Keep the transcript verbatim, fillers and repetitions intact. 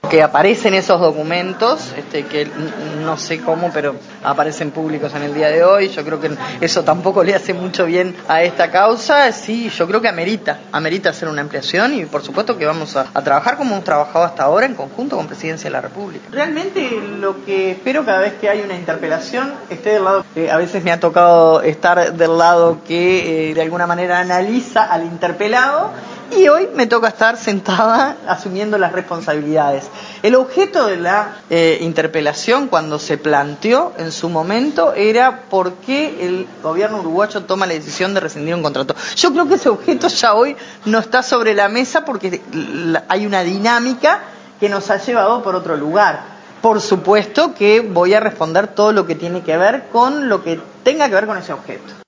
que aparecen esos documentos, este, que no sé cómo, pero aparecen públicos en el día de hoy. Yo creo que eso tampoco le hace mucho bien a esta causa. Sí, yo creo que amerita, amerita hacer una ampliación y por supuesto que vamos a, a trabajar como hemos trabajado hasta ahora en conjunto con Presidencia de la República. Realmente lo que espero cada vez que hay una interpelación, esté del lado, eh, a veces me ha tocado estar del lado que eh, de alguna manera analiza al interpelado, y hoy me toca estar sentada asumiendo las responsabilidades. El objeto de la eh, interpelación cuando se planteó en su momento era por qué el gobierno uruguayo toma la decisión de rescindir un contrato. Yo creo que ese objeto ya hoy no está sobre la mesa porque hay una dinámica que nos ha llevado por otro lugar. Por supuesto que voy a responder todo lo que tiene que ver con lo que tenga que ver con ese objeto.